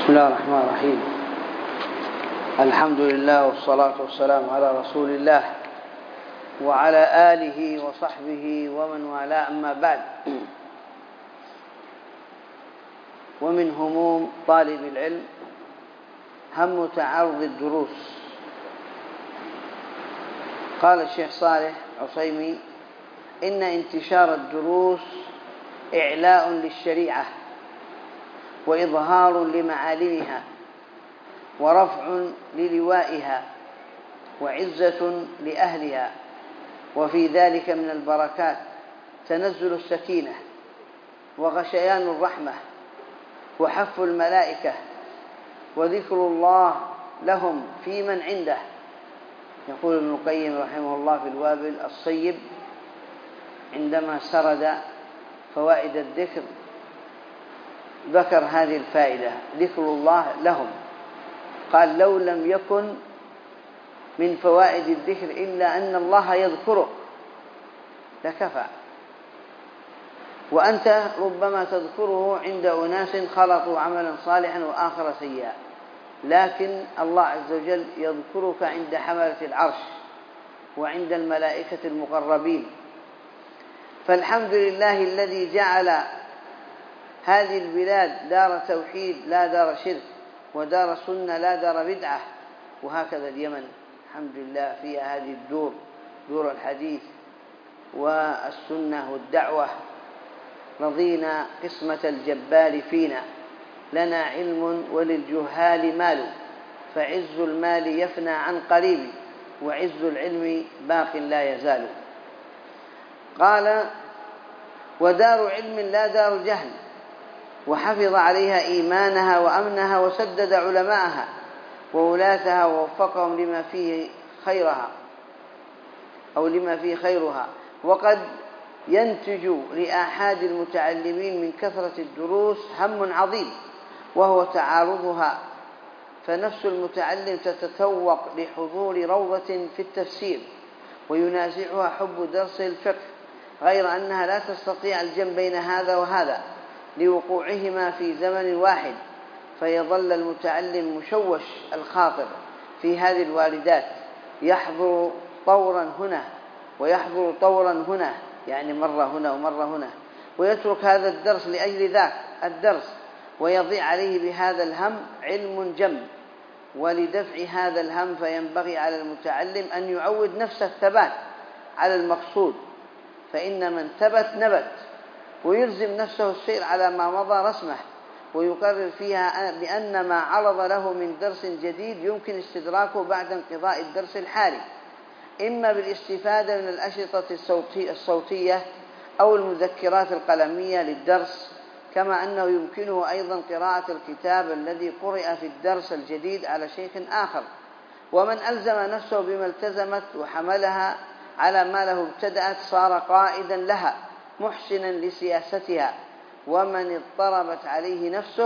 بسم الله الرحمن الرحيم. الحمد لله والصلاة والسلام على رسول الله وعلى آله وصحبه ومن والاه، أما بعد. ومن هموم طالب العلم هم تعرض الدروس. قال الشيخ صالح عصيمي: إن انتشار الدروس إعلاء للشريعة وإظهار لمعالمها ورفع للوائها وعزة لأهلها، وفي ذلك من البركات تنزل السكينة وغشيان الرحمة وحف الملائكة وذكر الله لهم في من عنده. يقول ابن القيم رحمه الله في الوابل الصيب عندما سرد فوائد الذكر ذكر هذه الفائدة: ذكر الله لهم. قال: لو لم يكن من فوائد الذكر إلا أن الله يذكره لكفى، وأنت ربما تذكره عند أناس خلطوا عملا صالحا وآخر سيئا، لكن الله عز وجل يذكرك عند حملة العرش وعند الملائكة المقربين. فالحمد لله الذي جعل هذه البلاد دار توحيد لا دار شرك، ودار سنة لا دار بدعة. وهكذا اليمن الحمد لله فيها هذه الدور، دور الحديث والسنة والدعوة. رضينا قسمة الجبال فينا، لنا علم وللجهال مال، فعز المال يفنى عن قريب، وعز العلم باق لا يزال. قال: ودار علم لا دار جهل، وحفظ عليها إيمانها وأمنها وسدد علماءها وولاتها ووفقهم لما فيه خيرها أو لما فيه خيرها. وقد ينتج لآحاد المتعلمين من كثرة الدروس هم عظيم، وهو تعارضها، فنفس المتعلم تتتوق لحضور روضة في التفسير وينازعها حب درس الفقه، غير أنها لا تستطيع الجمع بين هذا وهذا لوقوعهما في زمن واحد، فيظل المتعلم مشوش الخاطر في هذه الواردات، يحضر طورا هنا ويحضر طورا هنا، يعني مرة هنا ومرة هنا، ويترك هذا الدرس لأجل ذاك الدرس، ويضيع عليه بهذا الهم علم جم. ولدفع هذا الهم فينبغي على المتعلم أن يعود نفسه الثبات على المقصود، فإن من ثبت نبت، ويلزم نفسه السير على ما مضى رسمه، ويقرر فيها بأن ما عرض له من درس جديد يمكن استدراكه بعد انقضاء الدرس الحالي، إما بالاستفادة من الأشرطة الصوتية أو المذكرات القلمية للدرس، كما أنه يمكنه أيضا قراءة الكتاب الذي قرئ في الدرس الجديد على شيخ آخر. ومن ألزم نفسه بما التزمت وحملها على ما له ابتدأت صار قائدا لها محسنا لسياستها، ومن اضطربت عليه نفسه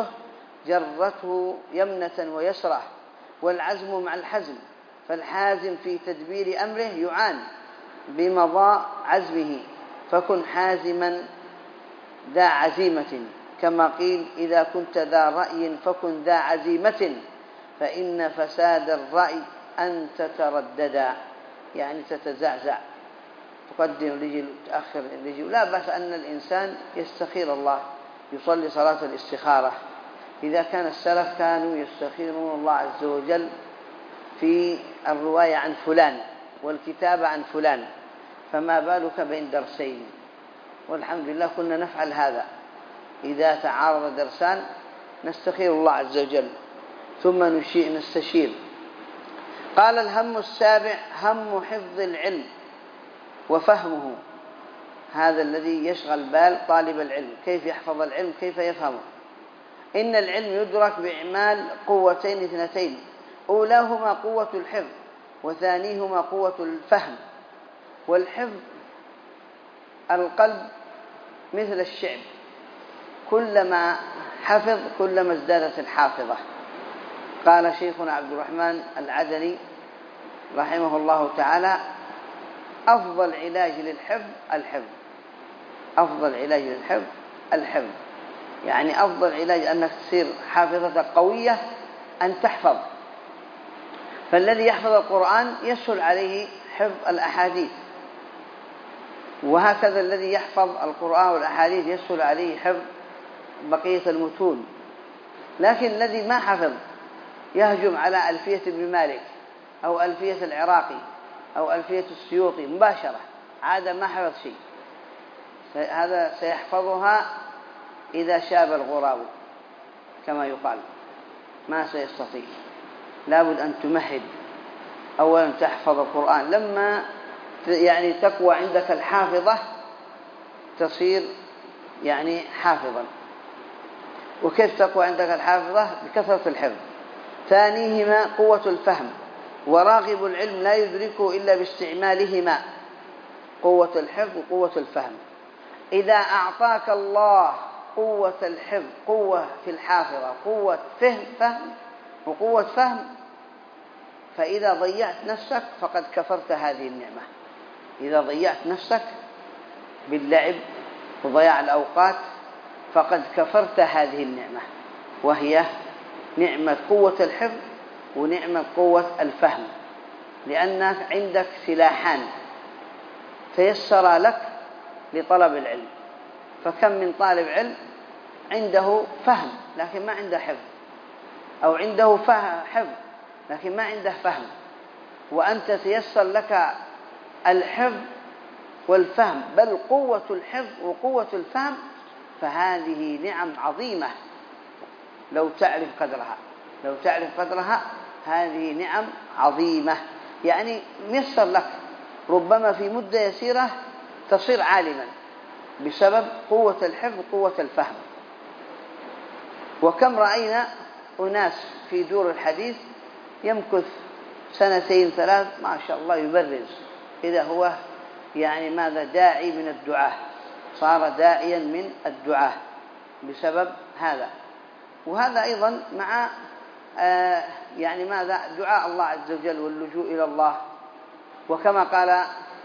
جرته يمنة ويسرة، والعزم مع الحزم، فالحازم في تدبير أمره يعان بمضاء عزمه، فكن حازما ذا عزيمة، كما قيل: إذا كنت ذا رأي فكن ذا عزيمة، فإن فساد الرأي أن تترددا، يعني تتزعزع، تقدم رجل تأخر رجل. لا بأس أن الإنسان يستخير الله، يصلي صلاة الاستخارة. إذا كان السلف كانوا يستخيرون الله عز وجل في الرواية عن فلان والكتابة عن فلان، فما بالك بين درسين؟ والحمد لله كنا نفعل هذا، إذا تعارض درسان نستخير الله عز وجل ثم نستشير. قال: الهم السابع هم حفظ العلم وفهمه. هذا الذي يشغل بال طالب العلم، كيف يحفظ العلم، كيف يفهمه. إن العلم يدرك بإعمال قوتين اثنتين: أولاهما قوة الحفظ، وثانيهما قوة الفهم. والحفظ القلب مثل الشعب، كلما حفظ كلما ازدادت الحافظة. قال شيخنا عبد الرحمن العدني رحمه الله تعالى: أفضل علاج للحفظ الحفظ، أفضل علاج للحفظ الحفظ. يعني أفضل علاج أنك تصير حافظة قوية أن تحفظ. فالذي يحفظ القرآن يسهل عليه حفظ الأحاديث، وهكذا الذي يحفظ القرآن والأحاديث يسهل عليه حفظ بقية المتون. لكن الذي ما حفظ يهجم على ألفية ابن مالك أو ألفية العراقي أو ألفية السيوطي مباشرة، عاد ما حفظ شيء. هذا سيحفظها إذا شاب الغراب كما يقال، ما سيستطيع. لابد أن تمهد أولا تحفظ القرآن، لما يعني تقوى عندك الحافظة تصير يعني حافظا. وكيف تقوى عندك الحافظة؟ بكثرة الحفظ. ثانيهما قوة الفهم، وراغب العلم لا يدركه إلا باستعمالهما، قوة الحفظ وقوة الفهم. إذا أعطاك الله قوة الحفظ، قوة في الحافظة، قوة فهم وقوة فهم، فإذا ضيعت نفسك فقد كفرت هذه النعمة. إذا ضيعت نفسك باللعب وضياع الأوقات فقد كفرت هذه النعمة، وهي نعمة قوة الحفظ ونعمة قوة الفهم، لأنك عندك سلاحان تيسر لك لطلب العلم. فكم من طالب علم عنده فهم لكن ما عنده حفظ، أو عنده حفظ لكن ما عنده فهم، وأنت تيسر لك الحفظ والفهم، بل قوة الحفظ وقوة الفهم، فهذه نعم عظيمة لو تعرف قدرها هذه نعم عظيمة. يعني ميسر لك ربما في مدة يسيرة تصير عالما بسبب قوة الحفظ وقوة الفهم. وكم رأينا أناس في دور الحديث يمكث 2 3 ما شاء الله يبرز، إذا هو يعني ماذا داعي من الدعاة، صار داعيا من الدعاة بسبب هذا. وهذا أيضا مع يعني ماذا دعاء الله عز وجل واللجوء إلى الله. وكما قال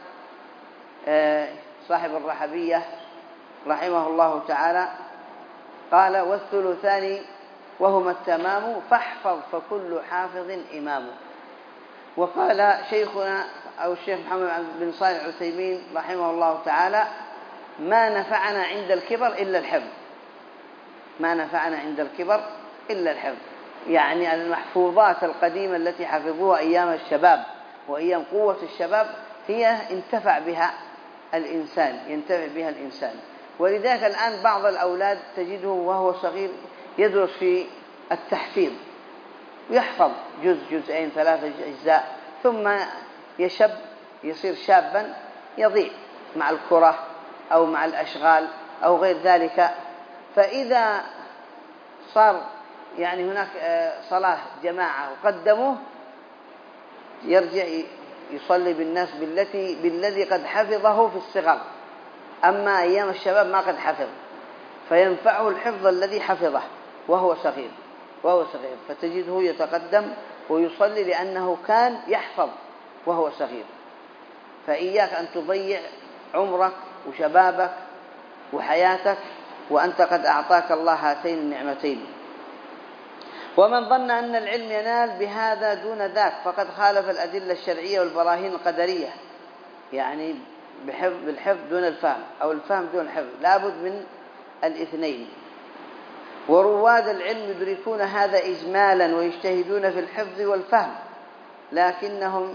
صاحب الرحبية رحمه الله تعالى قال: والثلثان وهما التمام فاحفظ فكل حافظ إمام. وقال شيخنا أو الشيخ محمد بن صالح العثيمين رحمه الله تعالى: ما نفعنا عند الكبر إلا الحفظ. ما نفعنا عند الكبر إلا الحفظ، يعني المحفوظات القديمة التي حفظوها أيام الشباب وأيام قوة الشباب هي ينتفع بها الإنسان. ولذلك الآن بعض الأولاد تجده وهو صغير يدرس في التحفيظ، يحفظ جزئين 3 أجزاء، ثم يصير شابا يضيع مع الكرة أو مع الأشغال أو غير ذلك. فإذا صار يعني هناك صلاة جماعة وقدموه يرجع يصلي بالناس بالذي قد حفظه في الصغر، أما أيام الشباب ما قد حفظ، فينفعه الحفظ الذي حفظه وهو صغير، فتجده يتقدم ويصلي لأنه كان يحفظ وهو صغير. فإياك أن تضيع عمرك وشبابك وحياتك وأنت قد أعطاك الله هاتين النعمتين. ومن ظن أن العلم ينال بهذا دون ذاك فقد خالف الأدلة الشرعية والبراهين القدرية، يعني بالحفظ دون الفهم أو الفهم دون الحفظ، لابد من الاثنين. ورواد العلم يدركون هذا إجمالا ويجتهدون في الحفظ والفهم، لكنهم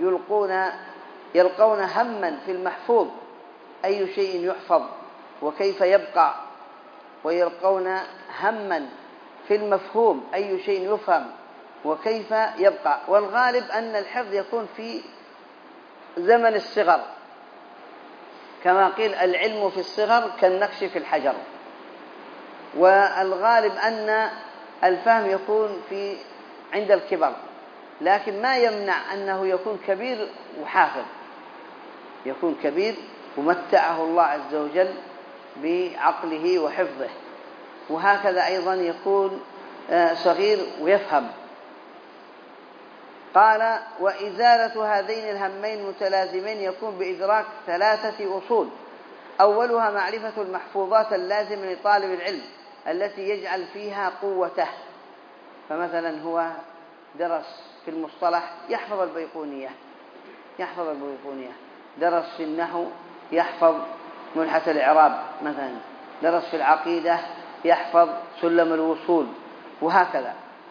يلقون هما في المحفوظ أي شيء يحفظ وكيف يبقى، ويلقون هما في المفهوم أي شيء يفهم وكيف يبقى. والغالب أن الحفظ يكون في زمن الصغر، كما قيل: العلم في الصغر كالنقش في الحجر. والغالب أن الفهم يكون عند الكبر، لكن ما يمنع أنه يكون كبير وحافظ، يكون كبير ومتعه الله عز وجل بعقله وحفظه، وهكذا أيضا يكون صغير ويفهم. قال: وإزالة هذين الهمين المتلازمين يكون بإدراك 3 أصول. أولها معرفة المحفوظات اللازمة لطالب العلم التي يجعل فيها قوته. فمثلا هو درس في المصطلح يحفظ البيقونية، درس في النحو يحفظ ملحة الإعراب مثلا، درس في العقيدة يحفظ سلم الوصول، وهكذا.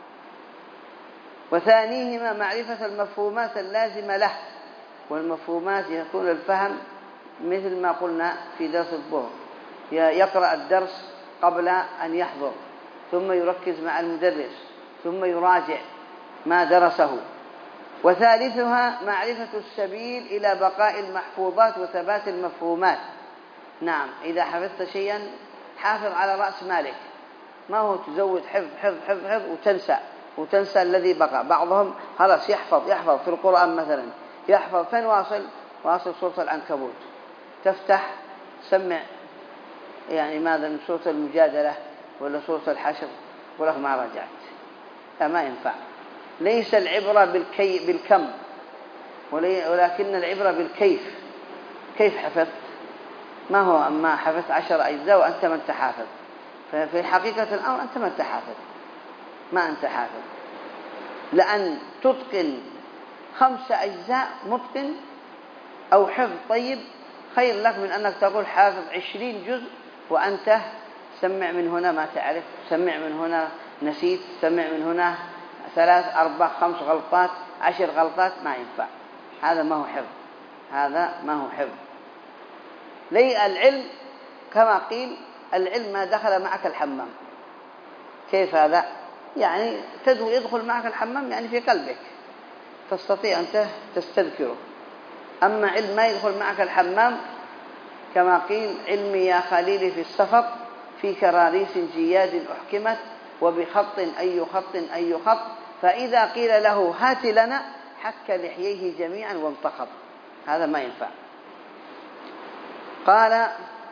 وثانيهما معرفة المفهومات اللازمة له، والمفهومات يكون الفهم مثل ما قلنا في درس الظهر، يقرأ الدرس قبل أن يحضر، ثم يركز مع المدرس، ثم يراجع ما درسه. وثالثها معرفة السبيل إلى بقاء المحفوظات وثبات المفهومات. نعم، إذا حفظت شيئا حافظ على رأس مالك، ما هو تزود حفظ حفظ حفظ حفظ وتنسى الذي بقى. بعضهم خلاص يحفظ في القرآن مثلا، يحفظ فين واصل سورة العنكبوت، تفتح سمع يعني ماذا من سورة المجادلة ولا سورة الحشر، ولك ما رجعت. ما ينفع. ليس العبرة بالكم، ولكن العبرة بالكيف. كيف حفظت؟ ما هو أما حفظت 10 أجزاء وأنت ما أنت حافظ، ففي حقيقة الأمر أنت ما أنت حافظ، ما أنت حافظ. لأن تتقن 5 أجزاء متقن أو حفظ طيب خير لك من أنك تقول حافظ 20 جزء وأنت سمع من هنا ما تعرف، سمع من هنا نسيت، سمع من هنا 3 4 5 غلطات 10 غلطات. ما ينفع، هذا ما هو حفظ، هذا ما هو حفظ. لي العلم كما قيل العلم ما دخل معك الحمام. كيف هذا؟ يعني يدخل معك الحمام يعني في قلبك، تستطيع أن تستذكره. أما علم ما يدخل معك الحمام كما قيل علمي يا خليلي في السفر في كراريس جياد أحكمت وبخط أي خط، فإذا قيل له هات لنا حك لحييه جميعا وانتخط. هذا ما ينفع. قال: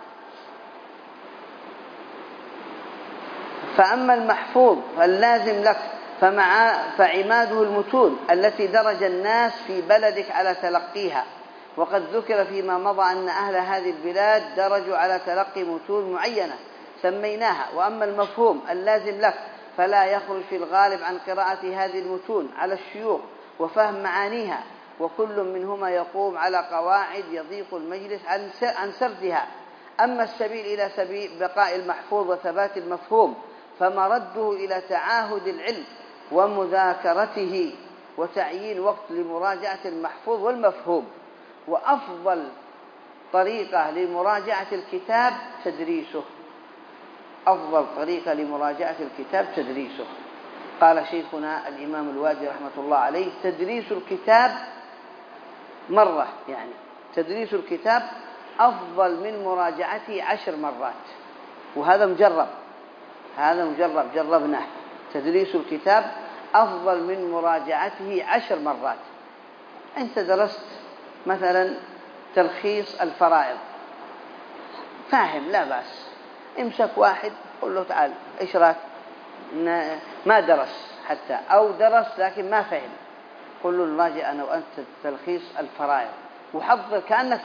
فأما المحفوظ فاللازم لك فعماده المتون التي درج الناس في بلدك على تلقيها، وقد ذكر فيما مضى أن أهل هذه البلاد درجوا على تلقي متون معينة سميناها. وأما المفهوم اللازم لك فلا يخرج في الغالب عن قراءة هذه المتون على الشيوخ وفهم معانيها، وكل منهما يقوم على قواعد يضيق المجلس عن سردها. أما السبيل إلى سبيل بقاء المحفوظ وثبات المفهوم فمرده إلى تعاهد العلم ومذاكرته وتعيين وقت لمراجعة المحفوظ والمفهوم. وأفضل طريقة لمراجعة الكتاب تدريسه. أفضل طريقة لمراجعة الكتاب تدريسه. قال شيخنا الإمام الوادي رحمة الله عليه: تدريس الكتاب مرة، يعني تدريس الكتاب أفضل من مراجعته 10 مرات. وهذا مجرب، جربناه. تدريس الكتاب أفضل من مراجعته 10 مرات. أنت درست مثلا تلخيص الفرائض، فاهم، لا بأس، امسك واحد قل له تعال إيش رأيك، ما درس حتى أو درس لكن ما فهم، قل له نراجع أنا وأنت تلخيص الفرائض، وحضر كأنك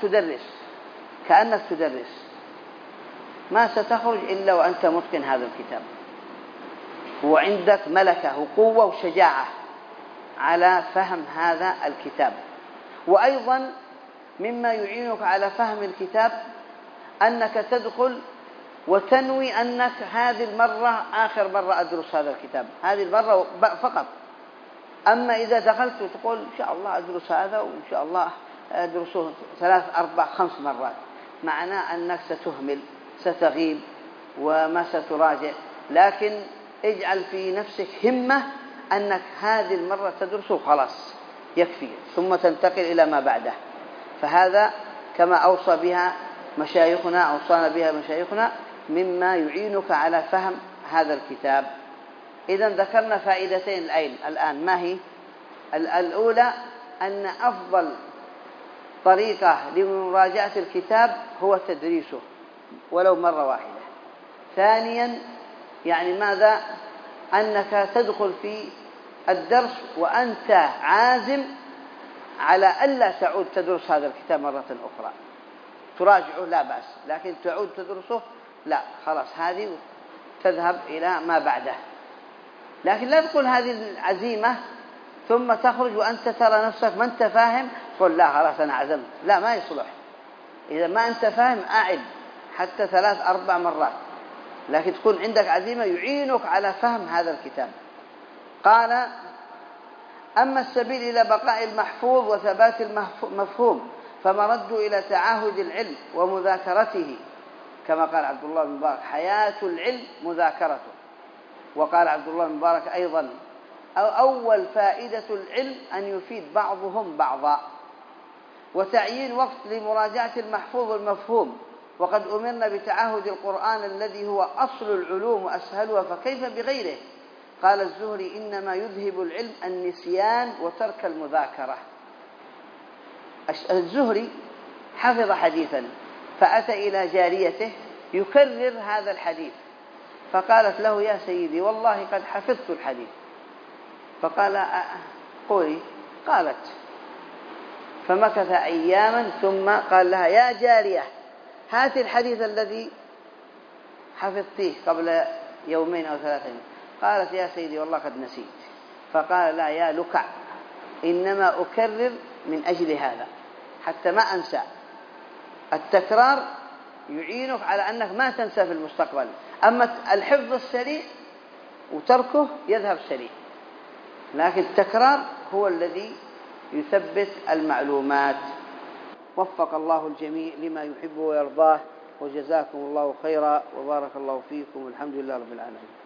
تدرس. ما ستخرج إلا وأنت متقن هذا الكتاب، وعندك ملكة وقوة وشجاعة على فهم هذا الكتاب. وأيضا مما يعينك على فهم الكتاب أنك تدخل وتنوي أنك هذه المرة آخر مرة أدرس هذا الكتاب، هذه المرة فقط. أما إذا دخلت وتقول إن شاء الله أدرس هذا وإن شاء الله أدرسه 3 4 5 مرات، معناه أنك ستهمل، ستغيب وما ستراجع. لكن اجعل في نفسك همة أنك هذه المرة تدرسه خلاص يكفي، ثم تنتقل إلى ما بعده. فهذا كما أوصانا بها مشايخنا مما يعينك على فهم هذا الكتاب. إذن ذكرنا فائدتين الآن. ما هي؟ الأولى أن أفضل طريقة لمراجعة الكتاب هو تدريسه ولو مرة واحدة. ثانيا يعني ماذا؟ أنك تدخل في الدرس وأنت عازم على ألا تعود تدرس هذا الكتاب مرة أخرى. تراجعه لا بأس، لكن تعود تدرسه لا، خلاص هذه تذهب إلى ما بعده. لكن لا تقول هذه العزيمة ثم تخرج وأنت ترى نفسك ما أنت فاهم، قل لا خلاص أنا عزمت. لا، ما يصلح. إذا ما أنت فاهم أعد حتى 3-4 مرات، لكن تكون عندك عزيمة يعينك على فهم هذا الكتاب. قال: أما السبيل إلى بقاء المحفوظ وثبات المفهوم فمرد إلى تعاهد العلم ومذاكرته، كما قال عبد الله بن مبارك: حياة العلم مذاكرته. وقال عبد الله بن مبارك أيضا: أول فائدة العلم أن يفيد بعضهم بعضا. وتعيين وقت لمراجعة المحفوظ والمفهوم، وقد أمرنا بتعاهد القرآن الذي هو أصل العلوم وأسهلها، فكيف بغيره؟ قال الزهري: إنما يذهب العلم النسيان وترك المذاكرة. الزهري حفظ حديثا فأتى إلى جاريته يكرر هذا الحديث، فقالت له: يا سيدي والله قد حفظت الحديث. فقال: قولي. قالت، فمكث أياما ثم قال لها: يا جارية، هات الحديث الذي حفظتيه قبل 2 أو 3 يوم. قالت: يا سيدي والله قد نسيت. فقال: لا يا لكع، إنما أكرر من أجل هذا حتى ما أنسى. التكرار يعينك على أنك ما تنسى في المستقبل، أما الحفظ السريع وتركه يذهب سريع، لكن التكرار هو الذي يثبت المعلومات. وفق الله الجميع لما يحب ويرضاه، وجزاكم الله خيرا وبارك الله فيكم، والحمد لله رب العالمين.